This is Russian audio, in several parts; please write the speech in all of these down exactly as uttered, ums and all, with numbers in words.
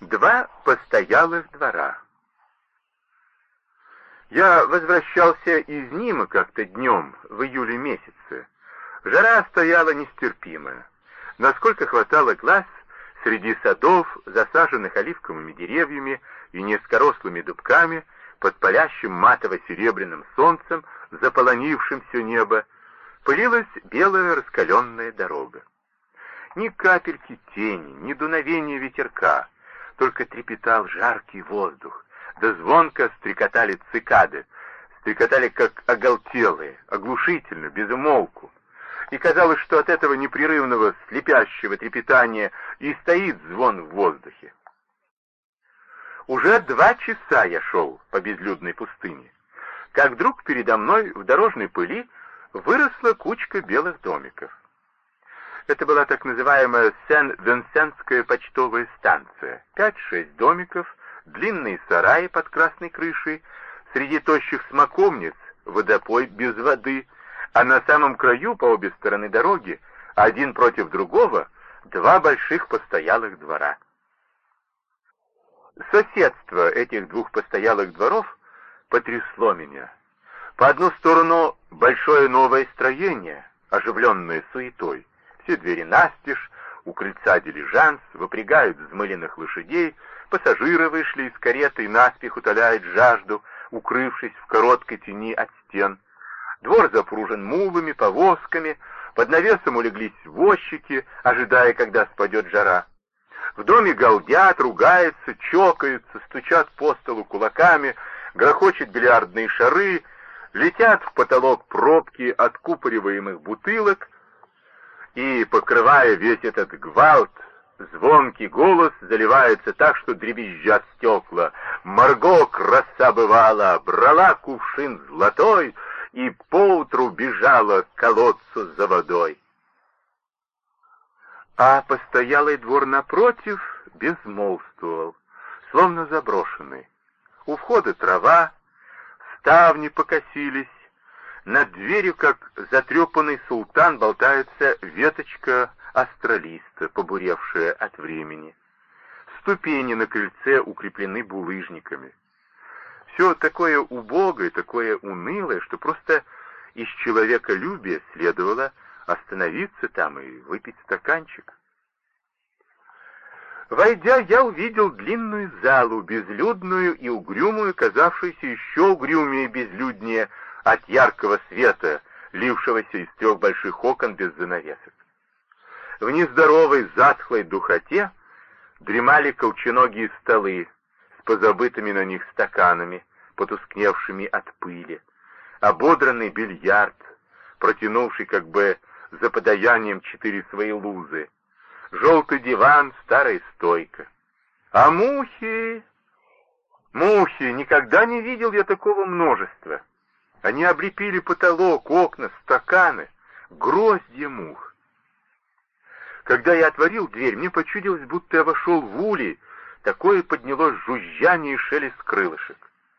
Два постоялых двора. Я возвращался из Нима как-то днем в июле месяце. Жара стояла нестерпимая. Насколько хватало глаз, среди садов, засаженных оливковыми деревьями и низкорослыми дубками, под палящим матово-серебряным солнцем, заполонившим все небо, пылилась белая раскаленная дорога. Ни капельки тени, ни дуновения ветерка, только трепетал жаркий воздух, да звонко стрекотали цикады, стрекотали как оголтелые, оглушительно, без умолку. И казалось, что от этого непрерывного слепящего трепетания и стоит звон в воздухе. Уже два часа я шел по безлюдной пустыне, как вдруг передо мной в дорожной пыли выросла кучка белых домиков. Это была так называемая Сен-Венсентская почтовая станция. Пять-шесть домиков, длинные сараи под красной крышей, среди тощих смоковниц водопой без воды, а на самом краю, по обе стороны дороги, один против другого, два больших постоялых двора. Соседство этих двух постоялых дворов потрясло меня. По одну сторону большое новое строение, оживленное суетой. Все двери настежь, у крыльца дилижанс, выпрягают взмыленных лошадей, пассажиры вышли из кареты и наспех утоляют жажду, укрывшись в короткой тени от стен. Двор запружен мулами, повозками, под навесом улеглись возчики, ожидая, когда спадет жара. В доме галдят, ругаются, чокаются, стучат по столу кулаками, грохочут бильярдные шары, летят в потолок пробки откупориваемых бутылок, и, покрывая весь этот гвалт, звонкий голос заливается так, что дребезжат стекла. Марго, краса бывала, брала кувшин золотой и поутру бежала к колодцу за водой. А постоялый двор напротив безмолвствовал, словно заброшенный. У входа трава, ставни покосились, над дверью, как затрепанный султан, болтается веточка астролиста, побуревшая от времени. Ступени на крыльце укреплены булыжниками. Все такое убогое, такое унылое, что просто из человеколюбия следовало остановиться там и выпить стаканчик. Войдя, я увидел длинную залу, безлюдную и угрюмую, казавшуюся еще угрюмее и безлюднее от яркого света, лившегося из трех больших окон без занавесок. В нездоровой затхлой духоте дремали колченогие столы с позабытыми на них стаканами, потускневшими от пыли, ободранный бильярд, протянувший как бы за подаянием четыре свои лузы, желтый диван, старая стойка. А мухи... Мухи! Никогда не видел я такого множества. Они облепили потолок, окна, стаканы, гроздья мух. Когда я отворил дверь, мне почудилось, будто я вошел в улей, такое поднялось жужжание и шелест крылышек.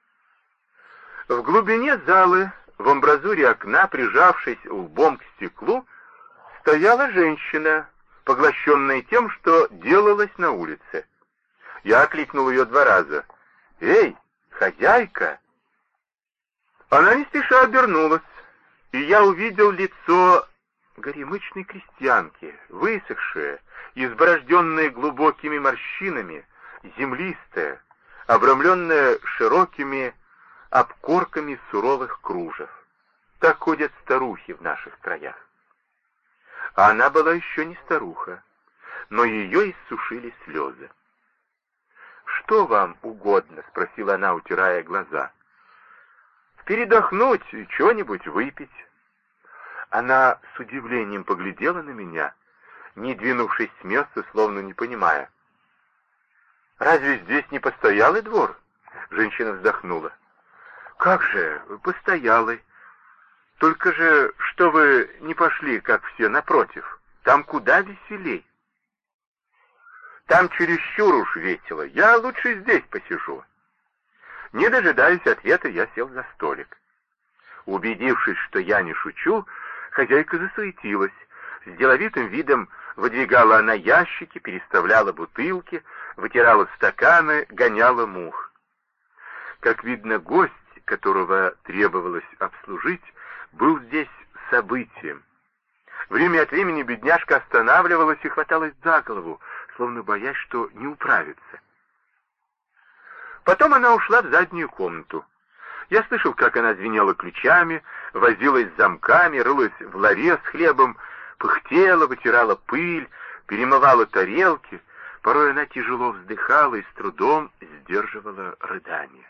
В глубине залы, в амбразуре окна, прижавшись лбом к стеклу, стояла женщина, поглощенная тем, что делалось на улице. Я окликнул ее два раза. «Эй, хозяйка!» Она не спеша обернулась, и я увидел лицо горемычной крестьянки, высохшее, изборожденное глубокими морщинами, землистое, обрамленное широкими обкорками суровых кружев. Так ходят старухи в наших краях. А она была еще не старуха, но ее иссушили слезы. «Что вам угодно?» — спросила она, утирая глаза. «Передохнуть и что-нибудь выпить». Она с удивлением поглядела на меня, не двинувшись с места, словно не понимая. «Разве здесь не постоялый двор?» — женщина вздохнула. «Как же, постоялый. Только же, что вы не пошли, как все, напротив? Там куда веселей». «Там чересчур уж весело. Я лучше здесь посижу». Не дожидаясь ответа, я сел за столик. Убедившись, что я не шучу, хозяйка засуетилась. С деловитым видом выдвигала она ящики, переставляла бутылки, вытирала стаканы, гоняла мух. Как видно, гость, которого требовалось обслужить, был здесь событием. Время от времени бедняжка останавливалась и хваталась за голову, словно боясь, что не управится. Потом она ушла в заднюю комнату. Я слышал, как она звенела ключами, возилась с замками, рылась в ларе с хлебом, пыхтела, вытирала пыль, перемывала тарелки. Порой она тяжело вздыхала и с трудом сдерживала рыдания.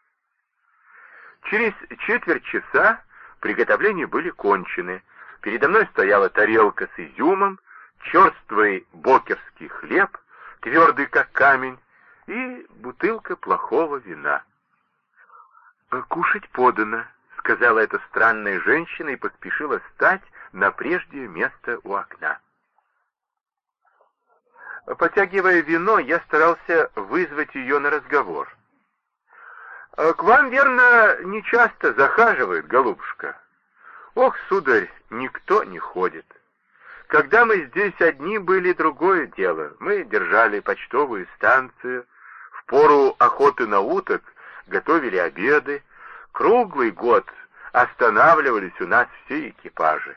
Через четверть часа приготовления были кончены. Передо мной стояла тарелка с изюмом, черствый бокерский хлеб, твердый как камень, и бутылка плохого вина. «Кушать подано», — сказала эта странная женщина и поспешила встать на прежнее место у окна. Потягивая вино, я старался вызвать ее на разговор. «К вам, верно, нечасто захаживают, голубушка?» «Ох, сударь, никто не ходит. Когда мы здесь одни были, другое дело. Мы держали почтовую станцию, в пору охоты на уток готовили обеды, круглый год останавливались у нас все экипажи.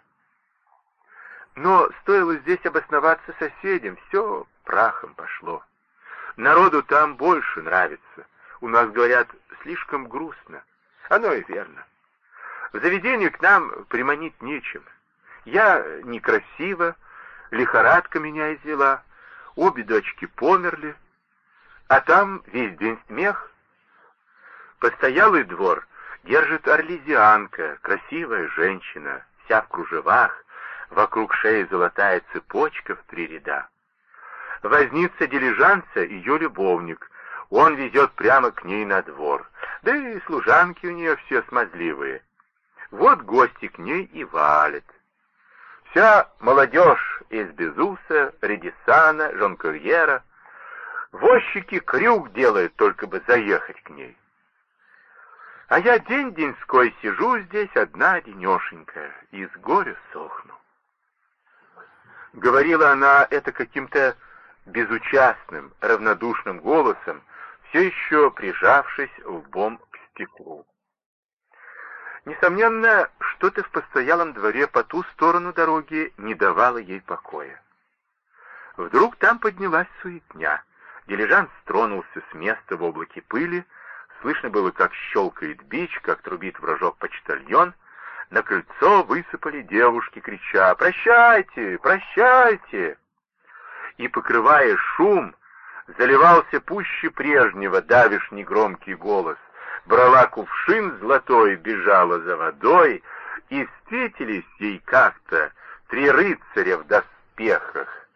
Но стоило здесь обосноваться соседям, все прахом пошло. Народу там больше нравится. У нас, говорят, слишком грустно. Оно и верно. В заведении к нам приманить нечем. Я некрасива, лихорадка меня извела, обе дочки померли, а там весь день смех. Постоялый двор держит орлезианка, красивая женщина, вся в кружевах, вокруг шеи золотая цепочка в три ряда. Возница дилижанса ее любовник, он везет прямо к ней на двор, да и служанки у нее все смазливые. Вот гости к ней и валят. Вся молодежь из Безуса, Редисана, Жонкольера, возчики крюк делают, только бы заехать к ней. А я день-деньской сижу здесь одна-денешенька и с горя сохну. Говорила она это каким-то безучастным, равнодушным голосом, все еще прижавшись лбом к стеклу. Несомненно, что-то в постоялом дворе по ту сторону дороги не давало ей покоя. Вдруг там поднялась суетня. Дилижанс тронулся с места в облаке пыли, слышно было, как щелкает бич, как трубит в рожок почтальон. На крыльцо высыпали девушки, крича «Прощайте! Прощайте!» И, покрывая шум, заливался пуще прежнего давишний громкий голос. Брала кувшин золотой, бежала за водой, и встретились ей как-то три рыцаря в доспехах.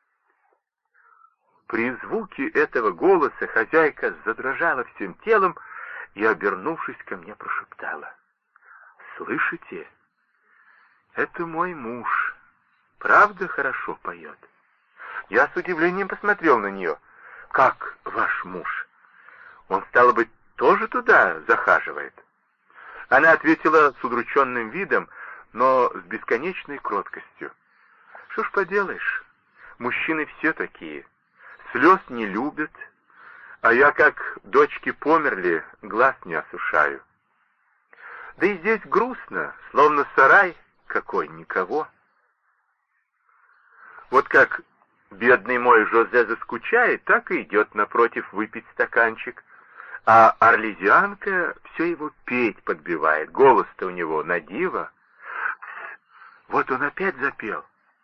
При звуке этого голоса хозяйка задрожала всем телом и, обернувшись ко мне, прошептала: «Слышите? Это мой муж. Правда хорошо поет?» Я с удивлением посмотрел на нее. «Как ваш муж? Он, стало быть, тоже туда захаживает?» Она ответила с удрученным видом, но с бесконечной кроткостью: «Что ж поделаешь, мужчины все такие, слез не любят, а я, как дочки померли, глаз не осушаю. Да и здесь грустно, словно сарай какой, никого. Вот как бедный мой Жозе заскучает, так и идет напротив выпить стаканчик, а орлезианка все его петь подбивает, голос-то у него на диво. Вот он опять запел».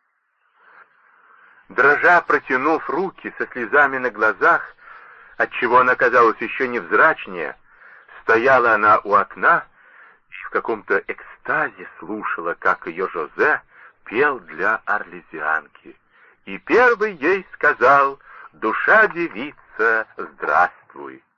Дрожа, протянув руки со слезами на глазах, отчего она казалась еще невзрачнее, стояла она у окна и в каком-то экстазе слушала, как ее Жозе пел для орлезианки. И первый ей сказал: «Душа девица, здравствуй».